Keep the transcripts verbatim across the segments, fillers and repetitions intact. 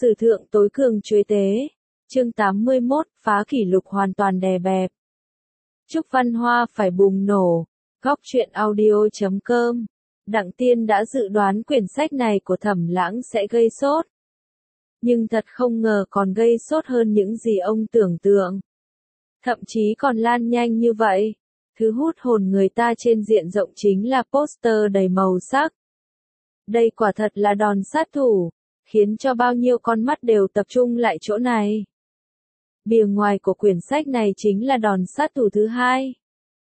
Sử thượng tối cường chuế tế. Chương tám mươi mốt, phá kỷ lục hoàn toàn đè bẹp. Chúc văn hoa phải bùng nổ. Góc truyện audio chấm com. Đặng Tiên đã dự đoán quyển sách này của Thẩm Lãng sẽ gây sốt. Nhưng thật không ngờ còn gây sốt hơn những gì ông tưởng tượng. Thậm chí còn lan nhanh như vậy. Thứ hút hồn người ta trên diện rộng chính là poster đầy màu sắc. Đây quả thật là đòn sát thủ, khiến cho bao nhiêu con mắt đều tập trung lại chỗ này. Bìa ngoài của quyển sách này chính là đòn sát thủ thứ hai.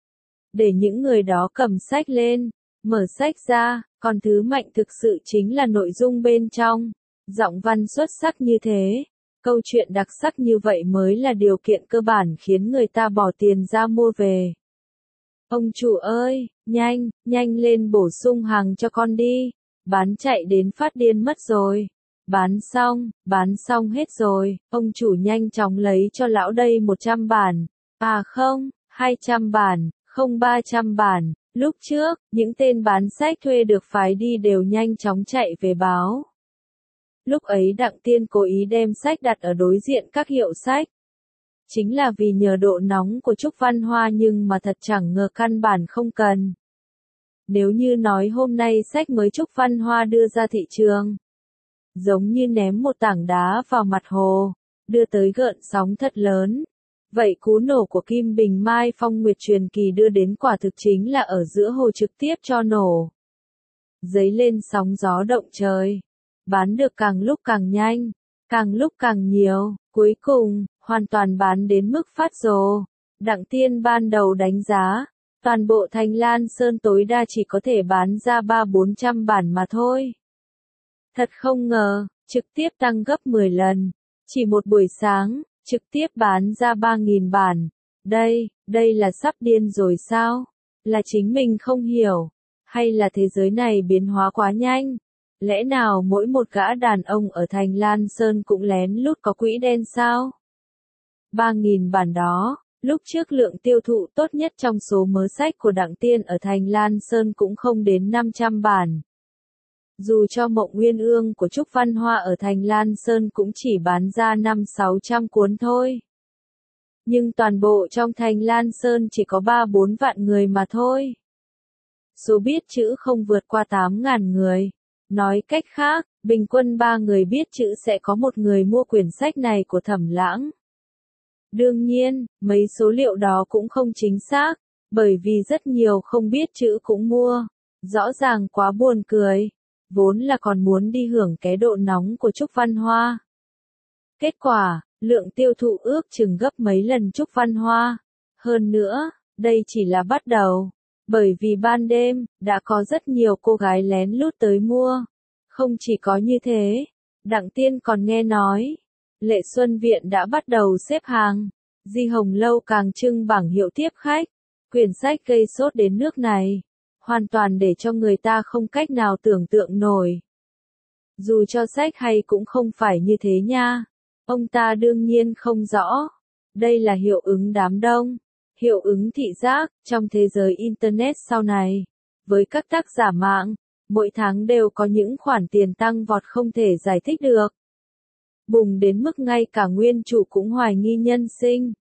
Để những người đó cầm sách lên, mở sách ra, còn thứ mạnh thực sự chính là nội dung bên trong. Giọng văn xuất sắc như thế, câu chuyện đặc sắc như vậy mới là điều kiện cơ bản khiến người ta bỏ tiền ra mua về. Ông chủ ơi, nhanh, nhanh lên bổ sung hàng cho con đi, bán chạy đến phát điên mất rồi. Bán xong, bán xong hết rồi, ông chủ nhanh chóng lấy cho lão đây một trăm bản, à không, hai trăm bản, không ba trăm bản. Lúc trước, những tên bán sách thuê được phái đi đều nhanh chóng chạy về báo. Lúc ấy Đặng Tiên cố ý đem sách đặt ở đối diện các hiệu sách. Chính là vì nhờ độ nóng của Trúc Văn Hoa nhưng mà thật chẳng ngờ căn bản không cần. Nếu như nói hôm nay sách mới Trúc Văn Hoa đưa ra thị trường, giống như ném một tảng đá vào mặt hồ, đưa tới gợn sóng thật lớn. Vậy cú nổ của Kim Bình Mai Phong Nguyệt truyền kỳ đưa đến quả thực chính là ở giữa hồ trực tiếp cho nổ. Dấy lên sóng gió động trời. Bán được càng lúc càng nhanh, càng lúc càng nhiều, cuối cùng, hoàn toàn bán đến mức phát rồ. Đặng Tiên ban đầu đánh giá, toàn bộ Thành Lan Sơn tối đa chỉ có thể bán ra ba bốn trăm bản mà thôi. Thật không ngờ, trực tiếp tăng gấp mười lần. Chỉ một buổi sáng, trực tiếp bán ra ba nghìn bản. Đây, đây là sắp điên rồi sao? Là chính mình không hiểu? Hay là thế giới này biến hóa quá nhanh? Lẽ nào mỗi một gã đàn ông ở Thành Lan Sơn cũng lén lút có quỹ đen sao? ba nghìn bản đó, lúc trước lượng tiêu thụ tốt nhất trong số mớ sách của Đặng Tiên ở Thành Lan Sơn cũng không đến năm trăm bản. Dù cho Mộng Nguyên Ương của Trúc Văn Hoa ở Thành Lan Sơn cũng chỉ bán ra năm sáu trăm cuốn thôi. Nhưng toàn bộ trong Thành Lan Sơn chỉ có ba bốn vạn người mà thôi. Số biết chữ không vượt qua tám ngàn người. Nói cách khác, bình quân ba người biết chữ sẽ có một người mua quyển sách này của Thẩm Lãng. Đương nhiên, mấy số liệu đó cũng không chính xác, bởi vì rất nhiều không biết chữ cũng mua. Rõ ràng quá buồn cười. Vốn là còn muốn đi hưởng cái độ nóng của Trúc Văn Hoa. Kết quả, lượng tiêu thụ ước chừng gấp mấy lần Trúc Văn Hoa. Hơn nữa, đây chỉ là bắt đầu. Bởi vì ban đêm, đã có rất nhiều cô gái lén lút tới mua. Không chỉ có như thế, Đặng Tiên còn nghe nói, Lệ Xuân Viện đã bắt đầu xếp hàng. Di Hồng Lâu càng trưng bảng hiệu tiếp khách. Quyển sách gây sốt đến nước này. Hoàn toàn để cho người ta không cách nào tưởng tượng nổi. Dù cho sách hay cũng không phải như thế nha. Ông ta đương nhiên không rõ. Đây là hiệu ứng đám đông. Hiệu ứng thị giác, trong thế giới Internet sau này. Với các tác giả mạng, mỗi tháng đều có những khoản tiền tăng vọt không thể giải thích được. Bùng đến mức ngay cả nguyên chủ cũng hoài nghi nhân sinh.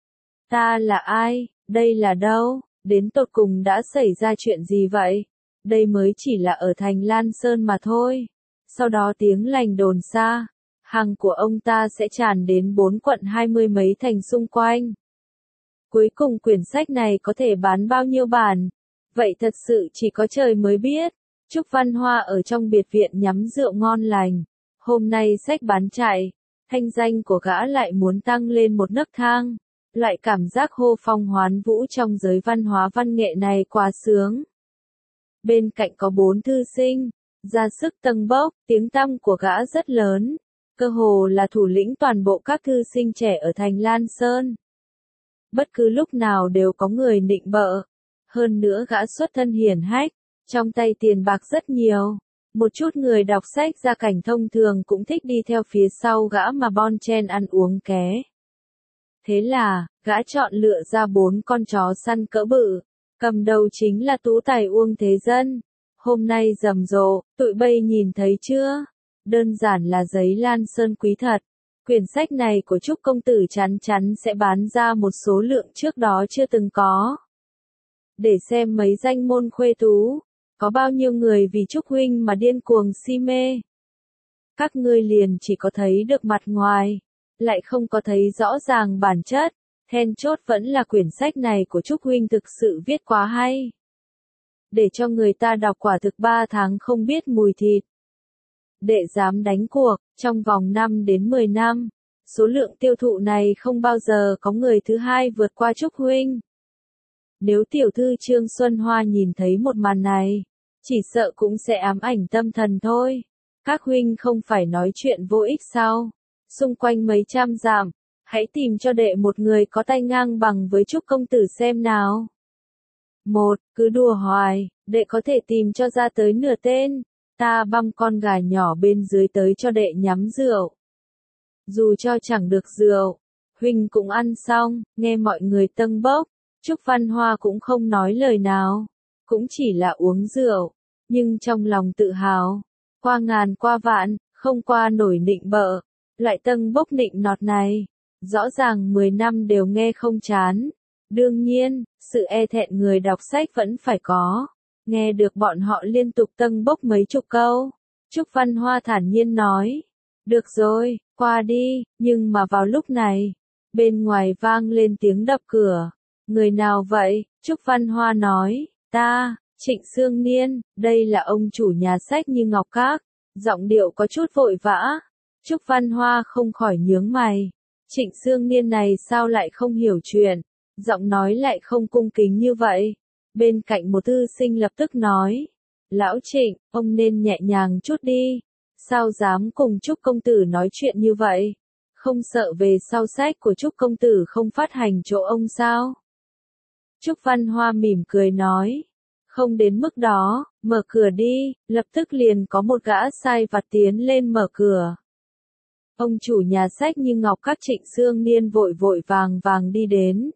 Ta là ai? Đây là đâu? Đến tột cùng đã xảy ra chuyện gì vậy? Đây mới chỉ là ở Thành Lan Sơn mà thôi. Sau đó tiếng lành đồn xa. Hàng của ông ta sẽ tràn đến bốn quận hai mươi mấy thành xung quanh. Cuối cùng quyển sách này có thể bán bao nhiêu bản? Vậy thật sự chỉ có trời mới biết. Trúc Văn Hoa ở trong biệt viện nhắm rượu ngon lành. Hôm nay sách bán chạy. Thanh danh của gã lại muốn tăng lên một nấc thang. Loại cảm giác hô phong hoán vũ trong giới văn hóa văn nghệ này quá sướng. Bên cạnh có bốn thư sinh, ra sức tâng bốc, tiếng tăm của gã rất lớn. Cơ hồ là thủ lĩnh toàn bộ các thư sinh trẻ ở Thành Lan Sơn. Bất cứ lúc nào đều có người nịnh bợ. Hơn nữa gã xuất thân hiển hách, trong tay tiền bạc rất nhiều. Một chút người đọc sách gia cảnh thông thường cũng thích đi theo phía sau gã mà bon chen ăn uống ké. Thế là, gã chọn lựa ra bốn con chó săn cỡ bự, cầm đầu chính là Tú Tài Uông Thế Dân. Hôm nay rầm rộ, tụi bay nhìn thấy chưa? đơn giản là giấy Lan Sơn quý thật. Quyển sách này của Trúc công tử chắn chắn sẽ bán ra một số lượng trước đó chưa từng có. Để xem mấy danh môn khuê tú, có bao nhiêu người vì Trúc huynh mà điên cuồng si mê. Các ngươi liền chỉ có thấy được mặt ngoài, lại không có thấy rõ ràng bản chất, then chốt vẫn là quyển sách này của Trúc huynh thực sự viết quá hay. Để cho người ta đọc quả thực ba tháng không biết mùi thịt. Đệ dám đánh cuộc, trong vòng năm đến mười năm, số lượng tiêu thụ này không bao giờ có người thứ hai vượt qua Trúc huynh. Nếu tiểu thư Trương Xuân Hoa nhìn thấy một màn này, chỉ sợ cũng sẽ ám ảnh tâm thần thôi. Các huynh không phải nói chuyện vô ích sao? Xung quanh mấy trăm dặm, hãy tìm cho đệ một người có tay ngang bằng với Trúc công tử xem nào. Một, cứ đùa hoài, đệ có thể tìm cho ra tới nửa tên. Ta băm con gà nhỏ bên dưới tới cho đệ nhắm rượu. Dù cho chẳng được rượu, huynh cũng ăn xong, nghe mọi người tâng bốc. Trúc Văn Hoa cũng không nói lời nào, cũng chỉ là uống rượu, nhưng trong lòng tự hào, qua ngàn qua vạn, không qua nổi nịnh bợ, lại tâng bốc nịnh nọt này, rõ ràng mười năm đều nghe không chán. Đương nhiên, sự e thẹn người đọc sách vẫn phải có, nghe được bọn họ liên tục tâng bốc mấy chục câu. Trúc Văn Hoa thản nhiên nói, được rồi, qua đi, nhưng mà vào lúc này, bên ngoài vang lên tiếng đập cửa. Người nào vậy? Trúc Văn Hoa nói, ta, Trịnh Sương Niên, đây là ông chủ nhà sách Như Ngọc Các. Giọng điệu có chút vội vã. Trúc Văn Hoa không khỏi nhướng mày. Trịnh Sương Niên này sao lại không hiểu chuyện, giọng nói lại không cung kính như vậy. Bên cạnh một thư sinh lập tức nói, lão Trịnh, ông nên nhẹ nhàng chút đi. Sao dám cùng Trúc công tử nói chuyện như vậy? Không sợ về sau sách của Trúc công tử không phát hành chỗ ông sao? Trúc Văn Hoa mỉm cười nói, không đến mức đó, mở cửa đi. Lập tức liền có một gã sai vặt tiến lên mở cửa. Ông chủ nhà sách Như Ngọc Các Trịnh Sương Niên vội vội vàng vàng đi đến.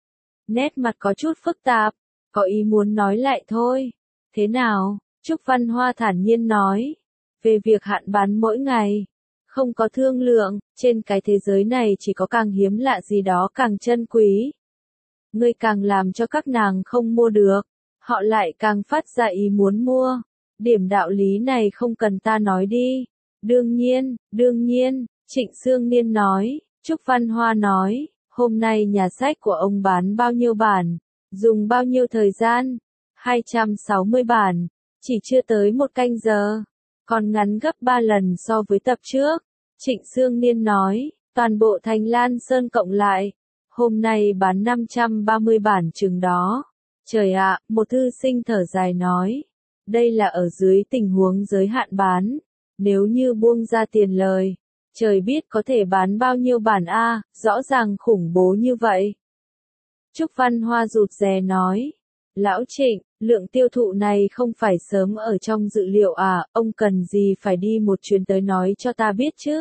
Nét mặt có chút phức tạp, có ý muốn nói lại thôi. Thế nào? Trúc Văn Hoa thản nhiên nói, về việc hạn bán mỗi ngày, không có thương lượng, trên cái thế giới này chỉ có càng hiếm lạ gì đó càng chân quý. Ngươi càng làm cho các nàng không mua được, họ lại càng phát ra ý muốn mua. Điểm đạo lý này không cần ta nói đi. Đương nhiên, đương nhiên, Trịnh Sương Niên nói. Trúc Văn Hoa nói, hôm nay nhà sách của ông bán bao nhiêu bản, dùng bao nhiêu thời gian? hai trăm sáu mươi bản, chỉ chưa tới một canh giờ, còn ngắn gấp ba lần so với tập trước. Trịnh Sương Niên nói, toàn bộ thành Lan Sơn cộng lại, hôm nay bán năm trăm ba mươi bản chừng đó. Trời ạ, một thư sinh thở dài nói, đây là ở dưới tình huống giới hạn bán, nếu như buông ra tiền lời, trời biết có thể bán bao nhiêu bản a, rõ ràng khủng bố như vậy. Trúc Văn Hoa rụt rè nói, lão Trịnh, lượng tiêu thụ này không phải sớm ở trong dự liệu à, ông cần gì phải đi một chuyến tới nói cho ta biết chứ?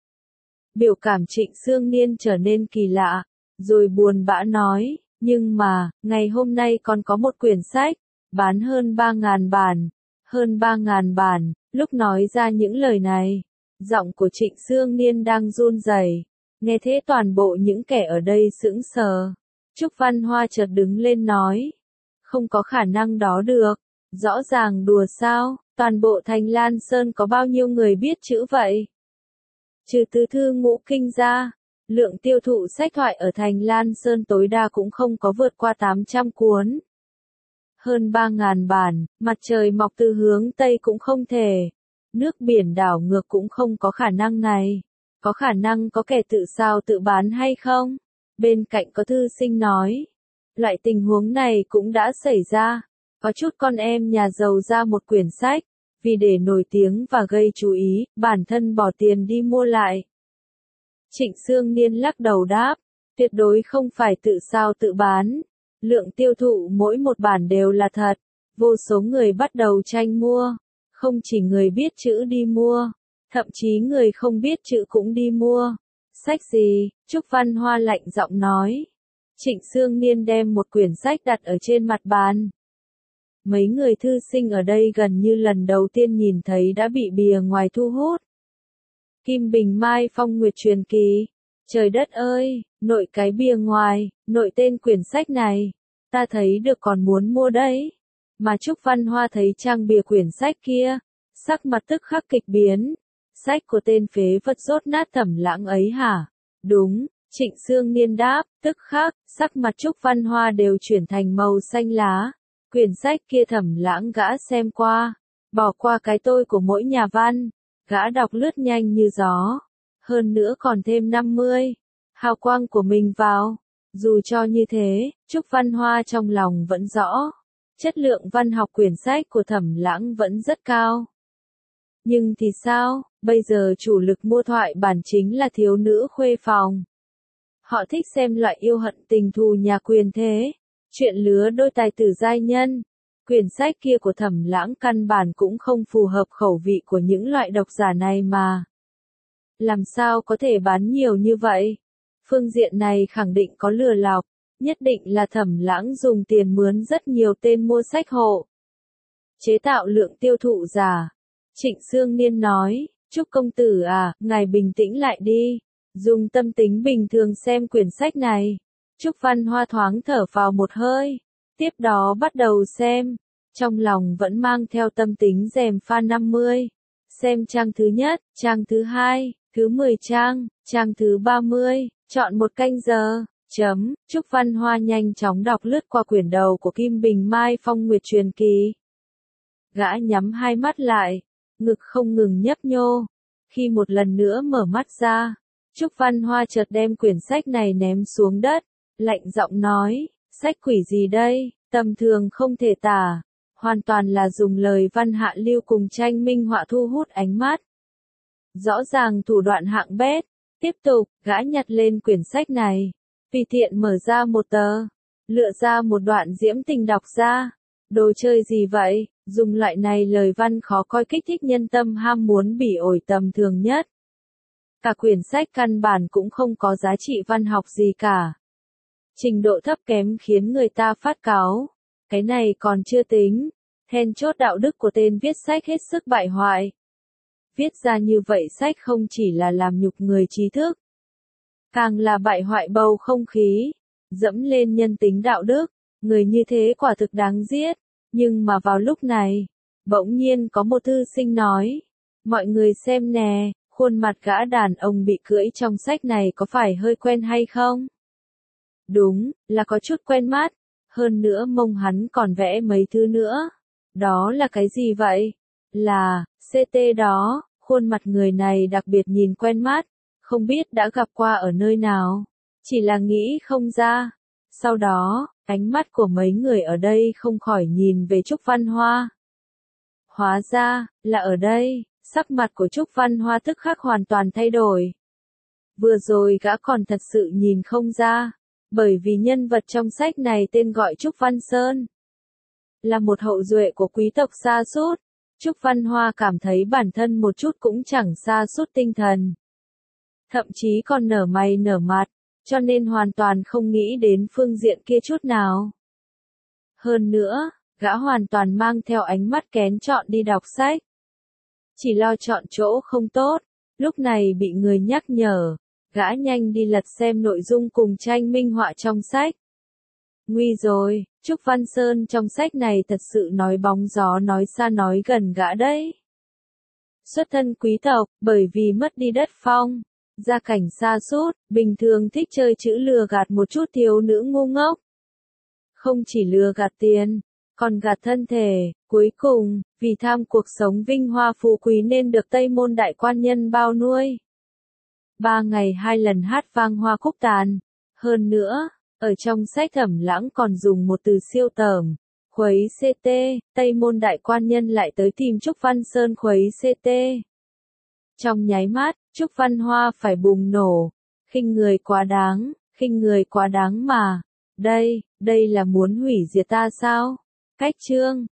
Biểu cảm Trịnh Sương Niên trở nên kỳ lạ, rồi buồn bã nói, nhưng mà, ngày hôm nay còn có một quyển sách, bán hơn ba ngàn bản, hơn ba ngàn bản. Lúc nói ra những lời này, giọng của Trịnh Sương Niên đang run rẩy, nghe thế toàn bộ những kẻ ở đây sững sờ. Trúc Văn Hoa chợt đứng lên nói, không có khả năng đó được, rõ ràng đùa sao, toàn bộ thành Lan Sơn có bao nhiêu người biết chữ vậy? Trừ tứ thư ngũ kinh ra, lượng tiêu thụ sách thoại ở thành Lan Sơn tối đa cũng không có vượt qua tám trăm cuốn. Hơn ba ngàn bản, mặt trời mọc từ hướng Tây cũng không thể. Nước biển đảo ngược cũng không có khả năng này. Có khả năng có kẻ tự sao tự bán hay không? Bên cạnh có thư sinh nói. Loại tình huống này cũng đã xảy ra. Có chút con em nhà giàu ra một quyển sách, vì để nổi tiếng và gây chú ý, bản thân bỏ tiền đi mua lại. Trịnh Sương Niên lắc đầu đáp, tuyệt đối không phải tự sao tự bán. Lượng tiêu thụ mỗi một bản đều là thật, vô số người bắt đầu tranh mua, không chỉ người biết chữ đi mua, thậm chí người không biết chữ cũng đi mua. Sách gì? Trúc Văn Hoa lạnh giọng nói. Trịnh Sương Niên đem một quyển sách đặt ở trên mặt bàn. Mấy người thư sinh ở đây gần như lần đầu tiên nhìn thấy đã bị bìa ngoài thu hút. Kim Bình Mai Phong Nguyệt Truyền Kỳ. Trời đất ơi, nội cái bìa ngoài, nội tên quyển sách này. Ta thấy được còn muốn mua đấy. Mà Trúc Văn Hoa thấy trang bìa quyển sách kia. Sắc mặt tức khắc kịch biến. Sách của tên phế vật rốt nát Thẩm Lãng ấy hả? Đúng, Trịnh Sương Niên đáp, tức khắc, sắc mặt Trúc Văn Hoa đều chuyển thành màu xanh lá. Quyển sách kia Thẩm Lãng gã xem qua. Bỏ qua cái tôi của mỗi nhà văn. Gã đọc lướt nhanh như gió. Hơn nữa còn thêm năm mươi. Hào quang của mình vào. Dù cho như thế, Trúc Văn Hoa trong lòng vẫn rõ. Chất lượng văn học quyển sách của Thẩm Lãng vẫn rất cao. Nhưng thì sao, bây giờ chủ lực mua thoại bản chính là thiếu nữ khuê phòng. Họ thích xem loại yêu hận tình thù nhà quyền thế. Chuyện lứa đôi tài tử giai nhân. Quyển sách kia của Thẩm Lãng căn bản cũng không phù hợp khẩu vị của những loại độc giả này mà. Làm sao có thể bán nhiều như vậy? Phương diện này khẳng định có lừa lọc. Nhất định là Thẩm Lãng dùng tiền mướn rất nhiều tên mua sách hộ. Chế tạo lượng tiêu thụ giả. Trịnh Sương Niên nói, Trúc công tử à, ngài bình tĩnh lại đi. Dùng tâm tính bình thường xem quyển sách này. Trúc Văn Hoa thoáng thở vào một hơi. Tiếp đó bắt đầu xem. Trong lòng vẫn mang theo tâm tính rèm pha năm mươi. Xem trang thứ nhất, trang thứ hai, thứ mười trang, trang thứ ba mươi. Chọn một canh giờ. Chấm, Trúc Văn Hoa nhanh chóng đọc lướt qua quyển đầu của Kim Bình Mai Phong Nguyệt Truyền Kỳ. Gã nhắm hai mắt lại, ngực không ngừng nhấp nhô. Khi một lần nữa mở mắt ra, Trúc Văn Hoa chợt đem quyển sách này ném xuống đất, lạnh giọng nói, sách quỷ gì đây, tầm thường không thể tả, hoàn toàn là dùng lời văn hạ lưu cùng tranh minh họa thu hút ánh mắt. Rõ ràng thủ đoạn hạng bét. Tiếp tục, gã nhặt lên quyển sách này, tùy tiện mở ra một tờ, lựa ra một đoạn diễm tình đọc ra. Đồ chơi gì vậy, dùng loại này lời văn khó coi kích thích nhân tâm ham muốn bỉ ổi tầm thường nhất. Cả quyển sách căn bản cũng không có giá trị văn học gì cả. Trình độ thấp kém khiến người ta phát cáu. Cái này còn chưa tính. Then chốt đạo đức của tên viết sách hết sức bại hoại. Viết ra như vậy sách không chỉ là làm nhục người trí thức, càng là bại hoại bầu không khí, dẫm lên nhân tính đạo đức. Người như thế quả thực đáng giết. Nhưng mà vào lúc này, bỗng nhiên có một thư sinh nói, mọi người xem nè, khuôn mặt gã đàn ông bị cưỡi trong sách này có phải hơi quen hay không? Đúng, là có chút quen mắt. Hơn nữa mông hắn còn vẽ mấy thứ nữa. Đó là cái gì vậy? Là, xê tê đó, khuôn mặt người này đặc biệt nhìn quen mắt. Không biết đã gặp qua ở nơi nào. Chỉ là nghĩ không ra. Sau đó, ánh mắt của mấy người ở đây không khỏi nhìn về Trúc Văn Hoa. Hóa ra, là ở đây, sắc mặt của Trúc Văn Hoa tức khắc hoàn toàn thay đổi. Vừa rồi gã còn thật sự nhìn không ra, bởi vì nhân vật trong sách này tên gọi Trúc Văn Sơn. Là một hậu duệ của quý tộc sa sút, Trúc Văn Hoa cảm thấy bản thân một chút cũng chẳng sa sút tinh thần. Thậm chí còn nở mày nở mặt. Cho nên hoàn toàn không nghĩ đến phương diện kia chút nào. Hơn nữa, gã hoàn toàn mang theo ánh mắt kén chọn đi đọc sách. Chỉ lo chọn chỗ không tốt, lúc này bị người nhắc nhở, gã nhanh đi lật xem nội dung cùng tranh minh họa trong sách. Nguy rồi, Trúc Văn Sơn trong sách này thật sự nói bóng gió nói xa nói gần gã đấy. Xuất thân quý tộc, bởi vì mất đi đất phong. Gia cảnh sa sút, bình thường thích chơi chữ lừa gạt một chút thiếu nữ ngu ngốc. Không chỉ lừa gạt tiền, còn gạt thân thể, cuối cùng, vì tham cuộc sống vinh hoa phú quý nên được Tây Môn đại quan nhân bao nuôi. Ba ngày hai lần hát vang hoa khúc tàn. Hơn nữa, ở trong sách Thẩm Lãng còn dùng một từ siêu tởm, khuấy xê tê, Tây Môn đại quan nhân lại tới tìm Trúc Văn Sơn khuấy xê tê. Trong nháy mắt, Trúc Văn Hoa phải bùng nổ. Khinh người quá đáng, khinh người quá đáng mà. Đây, đây là muốn hủy diệt ta sao? Cách chương.